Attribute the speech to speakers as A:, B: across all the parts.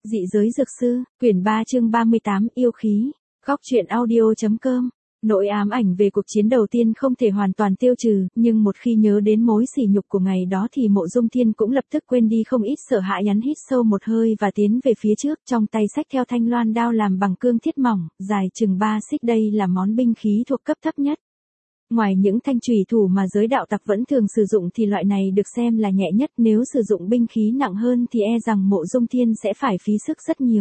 A: Dị giới dược sư, quyển 3 chương 38, yêu khí. Góc truyện audio.com. Nỗi ám ảnh về cuộc chiến đầu tiên không thể hoàn toàn tiêu trừ, nhưng một khi nhớ đến mối sỉ nhục của ngày đó thì Mộ Dung Thiên cũng lập tức quên đi không ít sợ hãi, hắn hít sâu một hơi và tiến về phía trước, trong tay xách theo thanh loan đao làm bằng cương thiết mỏng, dài chừng 3 xích, đây là món binh khí thuộc cấp thấp nhất. Ngoài những thanh chùy thủ mà giới đạo tặc vẫn thường sử dụng thì loại này được xem là nhẹ nhất, nếu sử dụng binh khí nặng hơn thì e rằng Mộ Dung Thiên sẽ phải phí sức rất nhiều.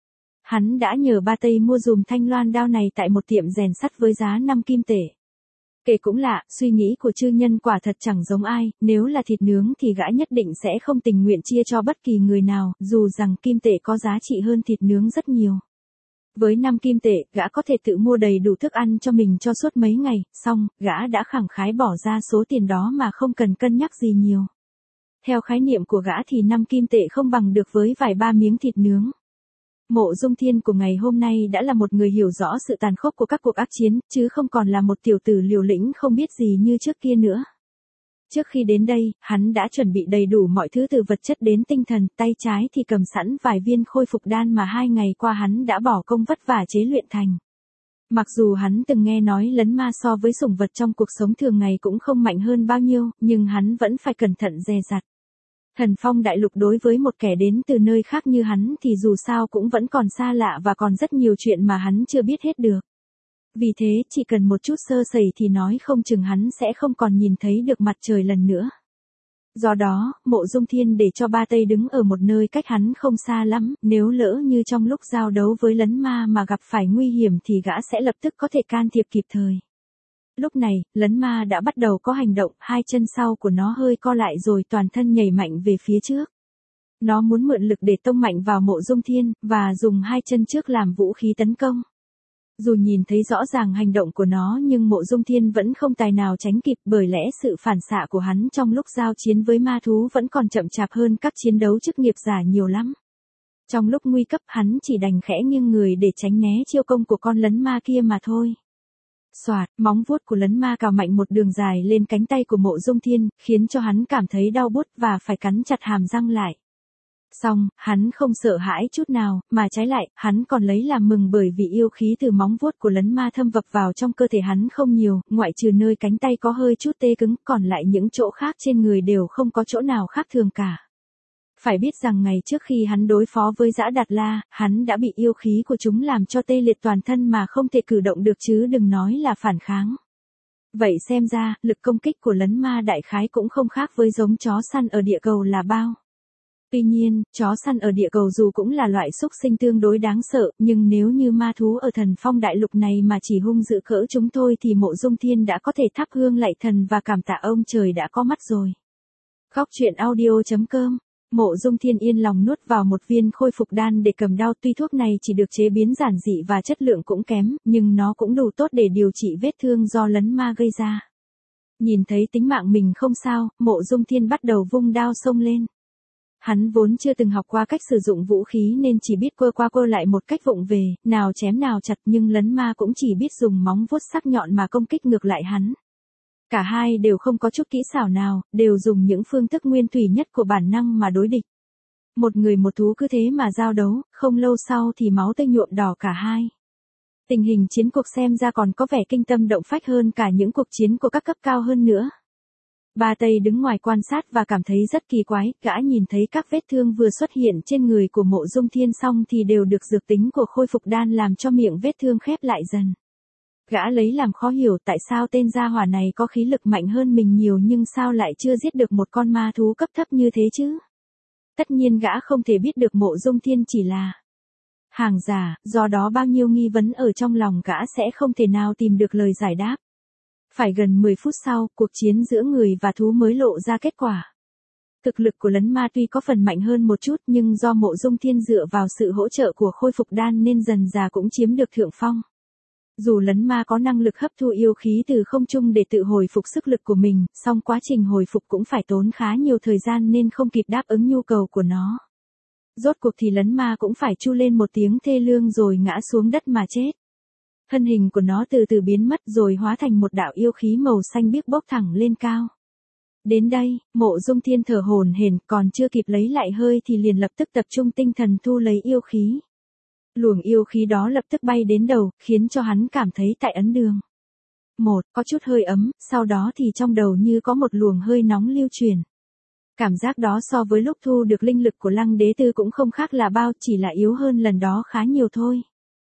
A: Hắn đã nhờ Ba Tây mua dùm thanh loan đao này tại một tiệm rèn sắt với giá 5 kim tệ. Kể cũng lạ, suy nghĩ của chư nhân quả thật chẳng giống ai, nếu là thịt nướng thì gã nhất định sẽ không tình nguyện chia cho bất kỳ người nào, dù rằng kim tệ có giá trị hơn thịt nướng rất nhiều. Với 5 kim tệ, gã có thể tự mua đầy đủ thức ăn cho mình cho suốt mấy ngày, xong, gã đã khẳng khái bỏ ra số tiền đó mà không cần cân nhắc gì nhiều. Theo khái niệm của gã thì 5 kim tệ không bằng được với vài ba miếng thịt nướng. Mộ Dung Thiên của ngày hôm nay đã là một người hiểu rõ sự tàn khốc của các cuộc ác chiến, chứ không còn là một tiểu tử liều lĩnh không biết gì như trước kia nữa. Trước khi đến đây, hắn đã chuẩn bị đầy đủ mọi thứ từ vật chất đến tinh thần, tay trái thì cầm sẵn vài viên khôi phục đan mà 2 ngày qua hắn đã bỏ công vất vả chế luyện thành. Mặc dù hắn từng nghe nói lấn ma so với sủng vật trong cuộc sống thường ngày cũng không mạnh hơn bao nhiêu, nhưng hắn vẫn phải cẩn thận dè dặt. Thần Phong Đại Lục đối với một kẻ đến từ nơi khác như hắn thì dù sao cũng vẫn còn xa lạ và còn rất nhiều chuyện mà hắn chưa biết hết được. Vì thế, chỉ cần một chút sơ sẩy thì nói không chừng hắn sẽ không còn nhìn thấy được mặt trời lần nữa. Do đó, Mộ Dung Thiên để cho Ba Tây đứng ở một nơi cách hắn không xa lắm, nếu lỡ như trong lúc giao đấu với lấn ma mà gặp phải nguy hiểm thì gã sẽ lập tức có thể can thiệp kịp thời. Lúc này, lấn ma đã bắt đầu có hành động, 2 chân sau của nó hơi co lại rồi toàn thân nhảy mạnh về phía trước. Nó muốn mượn lực để tông mạnh vào Mộ Dung Thiên, và dùng 2 chân trước làm vũ khí tấn công. Dù nhìn thấy rõ ràng hành động của nó nhưng Mộ Dung Thiên vẫn không tài nào tránh kịp, bởi lẽ sự phản xạ của hắn trong lúc giao chiến với ma thú vẫn còn chậm chạp hơn các chiến đấu chức nghiệp giả nhiều lắm. Trong lúc nguy cấp hắn chỉ đành khẽ nghiêng người để tránh né chiêu công của con lấn ma kia mà thôi. Xoạt, móng vuốt của lấn ma cào mạnh một đường dài lên cánh tay của Mộ Dung Thiên, khiến cho hắn cảm thấy đau buốt và phải cắn chặt hàm răng lại. Xong, hắn không sợ hãi chút nào, mà trái lại, hắn còn lấy làm mừng bởi vì yêu khí từ móng vuốt của lấn ma thâm vập vào trong cơ thể hắn không nhiều, ngoại trừ nơi cánh tay có hơi chút tê cứng, còn lại những chỗ khác trên người đều không có chỗ nào khác thường cả. Phải biết rằng ngày trước khi hắn đối phó với Dã Đạt La, hắn đã bị yêu khí của chúng làm cho tê liệt toàn thân mà không thể cử động được chứ đừng nói là phản kháng. Vậy xem ra, lực công kích của lấn ma đại khái cũng không khác với giống chó săn ở địa cầu là bao. Tuy nhiên, chó săn ở địa cầu dù cũng là loại xúc sinh tương đối đáng sợ, nhưng nếu như ma thú ở Thần Phong Đại Lục này mà chỉ hung dữ cỡ chúng tôi thì Mộ Dung Thiên đã có thể thắp hương lạy thần và cảm tạ ông trời đã có mắt rồi. Góc truyện audio.com. Mộ Dung Thiên yên lòng nuốt vào một viên khôi phục đan để cầm đao, tuy thuốc này chỉ được chế biến giản dị và chất lượng cũng kém, nhưng nó cũng đủ tốt để điều trị vết thương do lấn ma gây ra. Nhìn thấy tính mạng mình không sao, Mộ Dung Thiên bắt đầu vung đao xông lên. Hắn vốn chưa từng học qua cách sử dụng vũ khí nên chỉ biết quơ qua quơ lại một cách vụng về, nào chém nào chặt, nhưng lấn ma cũng chỉ biết dùng móng vuốt sắc nhọn mà công kích ngược lại hắn. Cả hai đều không có chút kỹ xảo nào, đều dùng những phương thức nguyên thủy nhất của bản năng mà đối địch. Một người một thú cứ thế mà giao đấu, không lâu sau thì máu tươi nhuộm đỏ cả hai. Tình hình chiến cuộc xem ra còn có vẻ kinh tâm động phách hơn cả những cuộc chiến của các cấp cao hơn nữa. Ba Tây đứng ngoài quan sát và cảm thấy rất kỳ quái, gã nhìn thấy các vết thương vừa xuất hiện trên người của Mộ Dung Thiên xong thì đều được dược tính của khôi phục đan làm cho miệng vết thương khép lại dần. Gã lấy làm khó hiểu tại sao tên gia hỏa này có khí lực mạnh hơn mình nhiều nhưng sao lại chưa giết được một con ma thú cấp thấp như thế chứ? Tất nhiên gã không thể biết được Mộ Dung Thiên chỉ là hàng giả, do đó bao nhiêu nghi vấn ở trong lòng gã sẽ không thể nào tìm được lời giải đáp. Phải gần 10 phút sau, cuộc chiến giữa người và thú mới lộ ra kết quả. Thực lực của lấn ma tuy có phần mạnh hơn một chút nhưng do Mộ Dung Thiên dựa vào sự hỗ trợ của khôi phục đan nên dần dà cũng chiếm được thượng phong. Dù lấn ma có năng lực hấp thu yêu khí từ không trung để tự hồi phục sức lực của mình, song quá trình hồi phục cũng phải tốn khá nhiều thời gian nên không kịp đáp ứng nhu cầu của nó. Rốt cuộc thì lấn ma cũng phải tru lên một tiếng thê lương rồi ngã xuống đất mà chết. Thân hình của nó từ từ biến mất rồi hóa thành một đạo yêu khí màu xanh biếc bốc thẳng lên cao. Đến đây, Mộ Dung Thiên thở hổn hển, còn chưa kịp lấy lại hơi thì liền lập tức tập trung tinh thần thu lấy yêu khí. Luồng yêu khí đó lập tức bay đến đầu, khiến cho hắn cảm thấy tại ấn đường. Có chút hơi ấm, sau đó thì trong đầu như có một luồng hơi nóng lưu truyền. Cảm giác đó so với lúc thu được linh lực của Lăng Đế Tư cũng không khác là bao, chỉ là yếu hơn lần đó khá nhiều thôi.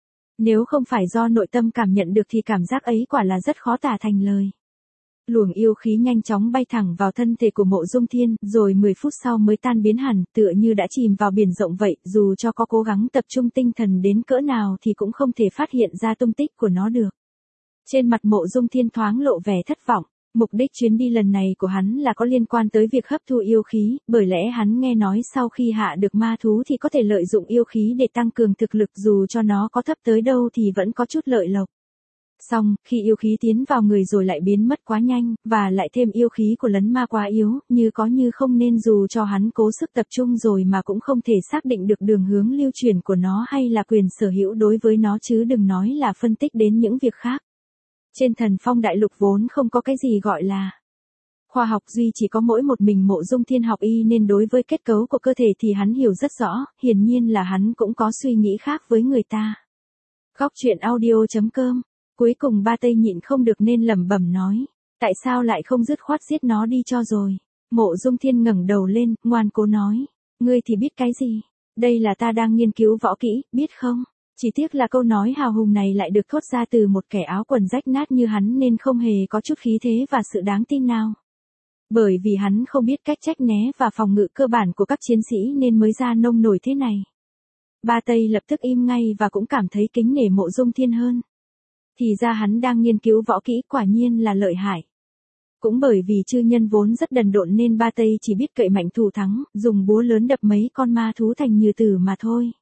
A: Nếu không phải do nội tâm cảm nhận được thì cảm giác ấy quả là rất khó tả thành lời. Luồng yêu khí nhanh chóng bay thẳng vào thân thể của Mộ Dung Thiên, rồi 10 phút sau mới tan biến hẳn, tựa như đã chìm vào biển rộng vậy, dù cho có cố gắng tập trung tinh thần đến cỡ nào thì cũng không thể phát hiện ra tung tích của nó được. Trên mặt Mộ Dung Thiên thoáng lộ vẻ thất vọng. Mục đích chuyến đi lần này của hắn là có liên quan tới việc hấp thu yêu khí, bởi lẽ hắn nghe nói sau khi hạ được ma thú thì có thể lợi dụng yêu khí để tăng cường thực lực, dù cho nó có thấp tới đâu thì vẫn có chút lợi lộc. Xong, khi yêu khí tiến vào người rồi lại biến mất quá nhanh, và lại thêm yêu khí của lấn ma quá yếu, như có như không, nên dù cho hắn cố sức tập trung rồi mà cũng không thể xác định được đường hướng lưu chuyển của nó hay là quyền sở hữu đối với nó, chứ đừng nói là phân tích đến những việc khác. Trên Thần Phong Đại Lục vốn không có cái gì gọi là khoa học, duy chỉ có mỗi một mình Mộ Dung Thiên học y nên đối với kết cấu của cơ thể thì hắn hiểu rất rõ, hiển nhiên là hắn cũng có suy nghĩ khác với người ta. Góc truyện audio.com. Cuối cùng Ba Tây nhịn không được nên lẩm bẩm nói, tại sao lại không dứt khoát giết nó đi cho rồi. Mộ Dung Thiên ngẩng đầu lên, ngoan cố nói, ngươi thì biết cái gì, đây là ta đang nghiên cứu võ kỹ, biết không? Chỉ tiếc là câu nói hào hùng này lại được thốt ra từ một kẻ áo quần rách nát như hắn nên không hề có chút khí thế và sự đáng tin nào. Bởi vì hắn không biết cách trách né và phòng ngự cơ bản của các chiến sĩ nên mới ra nông nổi thế này. Ba Tây lập tức im ngay và cũng cảm thấy kính nể Mộ Dung Thiên hơn. Thì ra hắn đang nghiên cứu võ kỹ, quả nhiên là lợi hại. Cũng bởi vì chư nhân vốn rất đần độn nên Ba Tây chỉ biết cậy mạnh thủ thắng, dùng búa lớn đập mấy con ma thú thành nhừ tử mà thôi.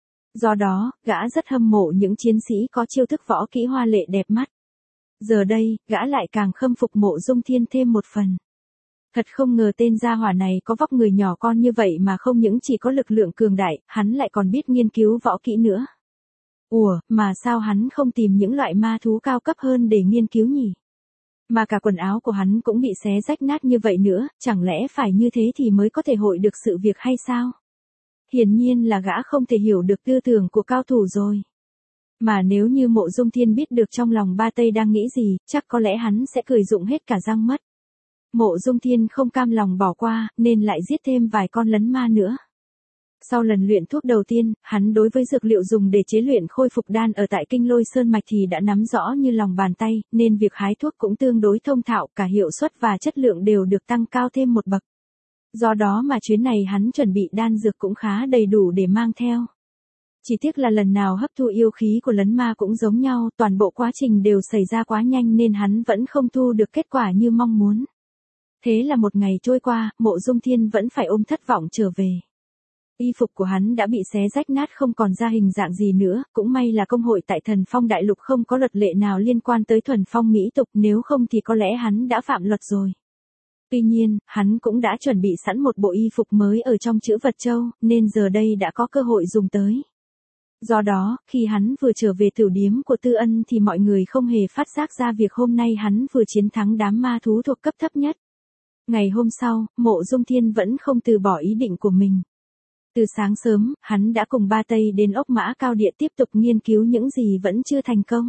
A: Do đó, gã rất hâm mộ những chiến sĩ có chiêu thức võ kỹ hoa lệ đẹp mắt. Giờ đây, gã lại càng khâm phục Mộ Dung Thiên thêm một phần. Thật không ngờ tên gia hỏa này có vóc người nhỏ con như vậy mà không những chỉ có lực lượng cường đại, hắn lại còn biết nghiên cứu võ kỹ nữa. Mà sao hắn không tìm những loại ma thú cao cấp hơn để nghiên cứu nhỉ? Mà cả quần áo của hắn cũng bị xé rách nát như vậy nữa, chẳng lẽ phải như thế thì mới có thể hội được sự việc hay sao? Hiển nhiên là gã không thể hiểu được tư tưởng của cao thủ rồi. Mà nếu như Mộ Dung Thiên biết được trong lòng Ba Tây đang nghĩ gì, chắc có lẽ hắn sẽ cười rụng hết cả răng mất. Mộ Dung Thiên không cam lòng bỏ qua, nên lại giết thêm vài con lấn ma nữa. Sau lần luyện thuốc đầu tiên, hắn đối với dược liệu dùng để chế luyện khôi phục đan ở tại Kinh Lôi Sơn Mạch thì đã nắm rõ như lòng bàn tay, nên việc hái thuốc cũng tương đối thông thạo, cả hiệu suất và chất lượng đều được tăng cao thêm một bậc. Do đó mà chuyến này hắn chuẩn bị đan dược cũng khá đầy đủ để mang theo. Chỉ tiếc là lần nào hấp thu yêu khí của lấn ma cũng giống nhau, toàn bộ quá trình đều xảy ra quá nhanh nên hắn vẫn không thu được kết quả như mong muốn. Thế là một ngày trôi qua, Mộ Dung Thiên vẫn phải ôm thất vọng trở về. Y phục của hắn đã bị xé rách nát không còn ra hình dạng gì nữa, cũng may là công hội tại Thần Phong Đại Lục không có luật lệ nào liên quan tới thuần phong mỹ tục, nếu không thì có lẽ hắn đã phạm luật rồi. Tuy nhiên, hắn cũng đã chuẩn bị sẵn một bộ y phục mới ở trong Trữ Vật Châu, nên giờ đây đã có cơ hội dùng tới. Do đó, khi hắn vừa trở về tửu điếm của Tư Ân thì mọi người không hề phát giác ra việc hôm nay hắn vừa chiến thắng đám ma thú thuộc cấp thấp nhất. Ngày hôm sau, Mộ Dung Thiên vẫn không từ bỏ ý định của mình. Từ sáng sớm, hắn đã cùng Ba Tây đến ốc Mã Cao Địa tiếp tục nghiên cứu những gì vẫn chưa thành công.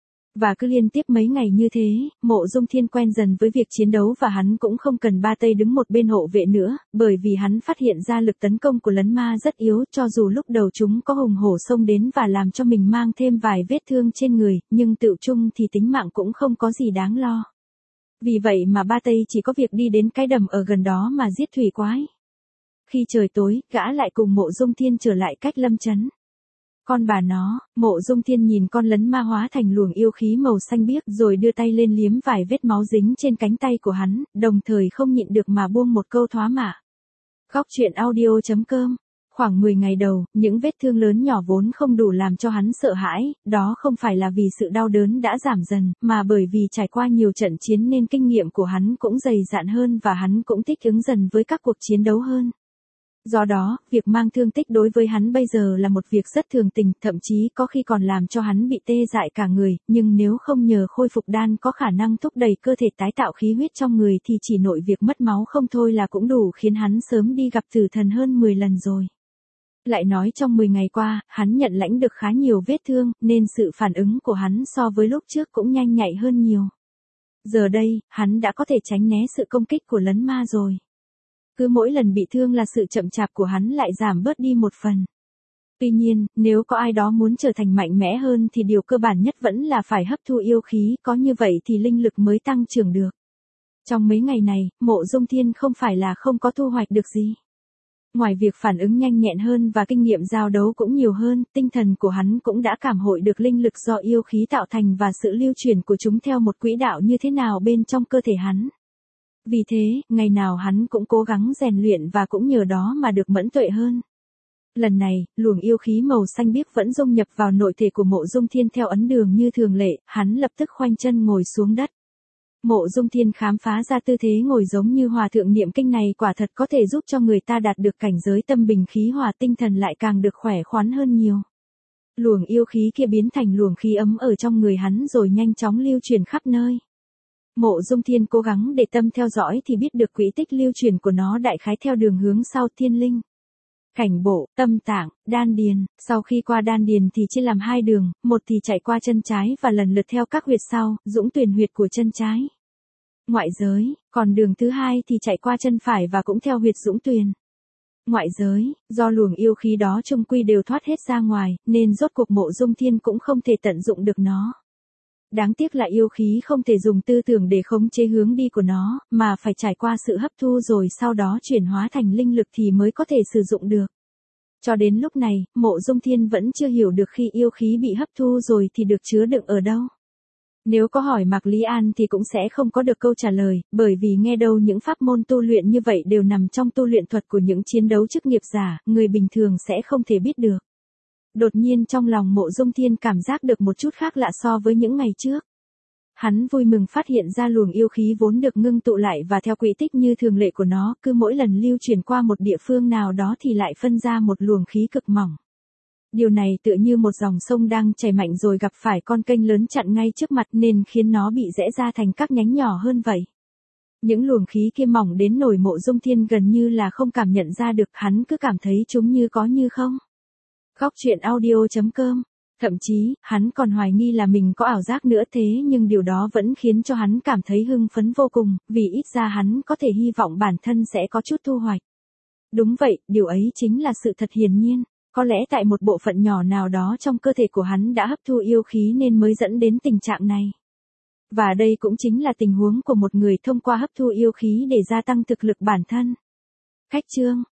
A: Và cứ liên tiếp mấy ngày như thế, Mộ Dung Thiên quen dần với việc chiến đấu và hắn cũng không cần Ba Tây đứng một bên hộ vệ nữa, bởi vì hắn phát hiện ra lực tấn công của lấn ma rất yếu, cho dù lúc đầu chúng có hùng hổ xông đến và làm cho mình mang thêm vài vết thương trên người, nhưng tựu chung thì tính mạng cũng không có gì đáng lo. Vì vậy mà Ba Tây chỉ có việc đi đến cái đầm ở gần đó mà giết thủy quái. Khi trời tối, gã lại cùng Mộ Dung Thiên trở lại cách lâm trấn. Con bà nó, Mộ Dung Thiên nhìn con lấn ma hóa thành luồng yêu khí màu xanh biếc rồi đưa tay lên liếm vài vết máu dính trên cánh tay của hắn, đồng thời không nhịn được mà buông một câu thoá mạ. Góc truyện audio.com. Khoảng 10 ngày đầu, những vết thương lớn nhỏ vốn không đủ làm cho hắn sợ hãi, đó không phải là vì sự đau đớn đã giảm dần, mà bởi vì trải qua nhiều trận chiến nên kinh nghiệm của hắn cũng dày dạn hơn và hắn cũng thích ứng dần với các cuộc chiến đấu hơn. Do đó, việc mang thương tích đối với hắn bây giờ là một việc rất thường tình, thậm chí có khi còn làm cho hắn bị tê dại cả người, nhưng nếu không nhờ khôi phục đan có khả năng thúc đẩy cơ thể tái tạo khí huyết trong người thì chỉ nội việc mất máu không thôi là cũng đủ khiến hắn sớm đi gặp tử thần hơn 10 lần rồi. Lại nói trong 10 ngày qua, hắn nhận lãnh được khá nhiều vết thương, nên sự phản ứng của hắn so với lúc trước cũng nhanh nhạy hơn nhiều. Giờ đây, hắn đã có thể tránh né sự công kích của lấn ma rồi. Cứ mỗi lần bị thương là sự chậm chạp của hắn lại giảm bớt đi một phần. Tuy nhiên, nếu có ai đó muốn trở thành mạnh mẽ hơn thì điều cơ bản nhất vẫn là phải hấp thu yêu khí, có như vậy thì linh lực mới tăng trưởng được. Trong mấy ngày này, Mộ Dung Thiên không phải là không có thu hoạch được gì. Ngoài việc phản ứng nhanh nhẹn hơn và kinh nghiệm giao đấu cũng nhiều hơn, tinh thần của hắn cũng đã cảm hội được linh lực do yêu khí tạo thành và sự lưu chuyển của chúng theo một quỹ đạo như thế nào bên trong cơ thể hắn. Vì thế, ngày nào hắn cũng cố gắng rèn luyện và cũng nhờ đó mà được mẫn tuệ hơn. Lần này, luồng yêu khí màu xanh biếc vẫn dung nhập vào nội thể của Mộ Dung Thiên theo ấn đường như thường lệ, hắn lập tức khoanh chân ngồi xuống đất. Mộ Dung Thiên khám phá ra tư thế ngồi giống như hòa thượng niệm kinh này quả thật có thể giúp cho người ta đạt được cảnh giới tâm bình khí hòa, tinh thần lại càng được khỏe khoắn hơn nhiều. Luồng yêu khí kia biến thành luồng khí ấm ở trong người hắn rồi nhanh chóng lưu truyền khắp nơi. Mộ Dung Thiên cố gắng để tâm theo dõi thì biết được quỹ tích lưu truyền của nó đại khái theo đường hướng sau thiên linh, cảnh bộ, tâm tạng, đan điền. Sau khi qua đan điền thì chia làm hai đường, một thì chạy qua chân trái và lần lượt theo các huyệt sau, dũng tuyền huyệt của chân trái, ngoại giới, còn đường thứ hai thì chạy qua chân phải và cũng theo huyệt dũng tuyền, ngoại giới. Do luồng yêu khí đó chung quy đều thoát hết ra ngoài, nên rốt cuộc Mộ Dung Thiên cũng không thể tận dụng được nó. Đáng tiếc là yêu khí không thể dùng tư tưởng để khống chế hướng đi của nó, mà phải trải qua sự hấp thu rồi sau đó chuyển hóa thành linh lực thì mới có thể sử dụng được. Cho đến lúc này, Mộ Dung Thiên vẫn chưa hiểu được khi yêu khí bị hấp thu rồi thì được chứa đựng ở đâu. Nếu có hỏi Mạc Lý An thì cũng sẽ không có được câu trả lời, bởi vì nghe đâu những pháp môn tu luyện như vậy đều nằm trong tu luyện thuật của những chiến đấu chức nghiệp giả, người bình thường sẽ không thể biết được. Đột nhiên trong lòng Mộ Dung Thiên cảm giác được một chút khác lạ so với những ngày trước. Hắn vui mừng phát hiện ra luồng yêu khí vốn được ngưng tụ lại và theo quỹ tích như thường lệ của nó, cứ mỗi lần lưu chuyển qua một địa phương nào đó thì lại phân ra một luồng khí cực mỏng. Điều này tựa như một dòng sông đang chảy mạnh rồi gặp phải con kênh lớn chặn ngay trước mặt nên khiến nó bị rẽ ra thành các nhánh nhỏ hơn vậy. Những luồng khí kia mỏng đến nỗi Mộ Dung Thiên gần như là không cảm nhận ra được, hắn cứ cảm thấy chúng như có như không. Góc truyện audio.com. Thậm chí, hắn còn hoài nghi là mình có ảo giác nữa, thế nhưng điều đó vẫn khiến cho hắn cảm thấy hưng phấn vô cùng, vì ít ra hắn có thể hy vọng bản thân sẽ có chút thu hoạch. Đúng vậy, điều ấy chính là sự thật hiển nhiên. Có lẽ tại một bộ phận nhỏ nào đó trong cơ thể của hắn đã hấp thu yêu khí nên mới dẫn đến tình trạng này. Và đây cũng chính là tình huống của một người thông qua hấp thu yêu khí để gia tăng thực lực bản thân. Khách chương.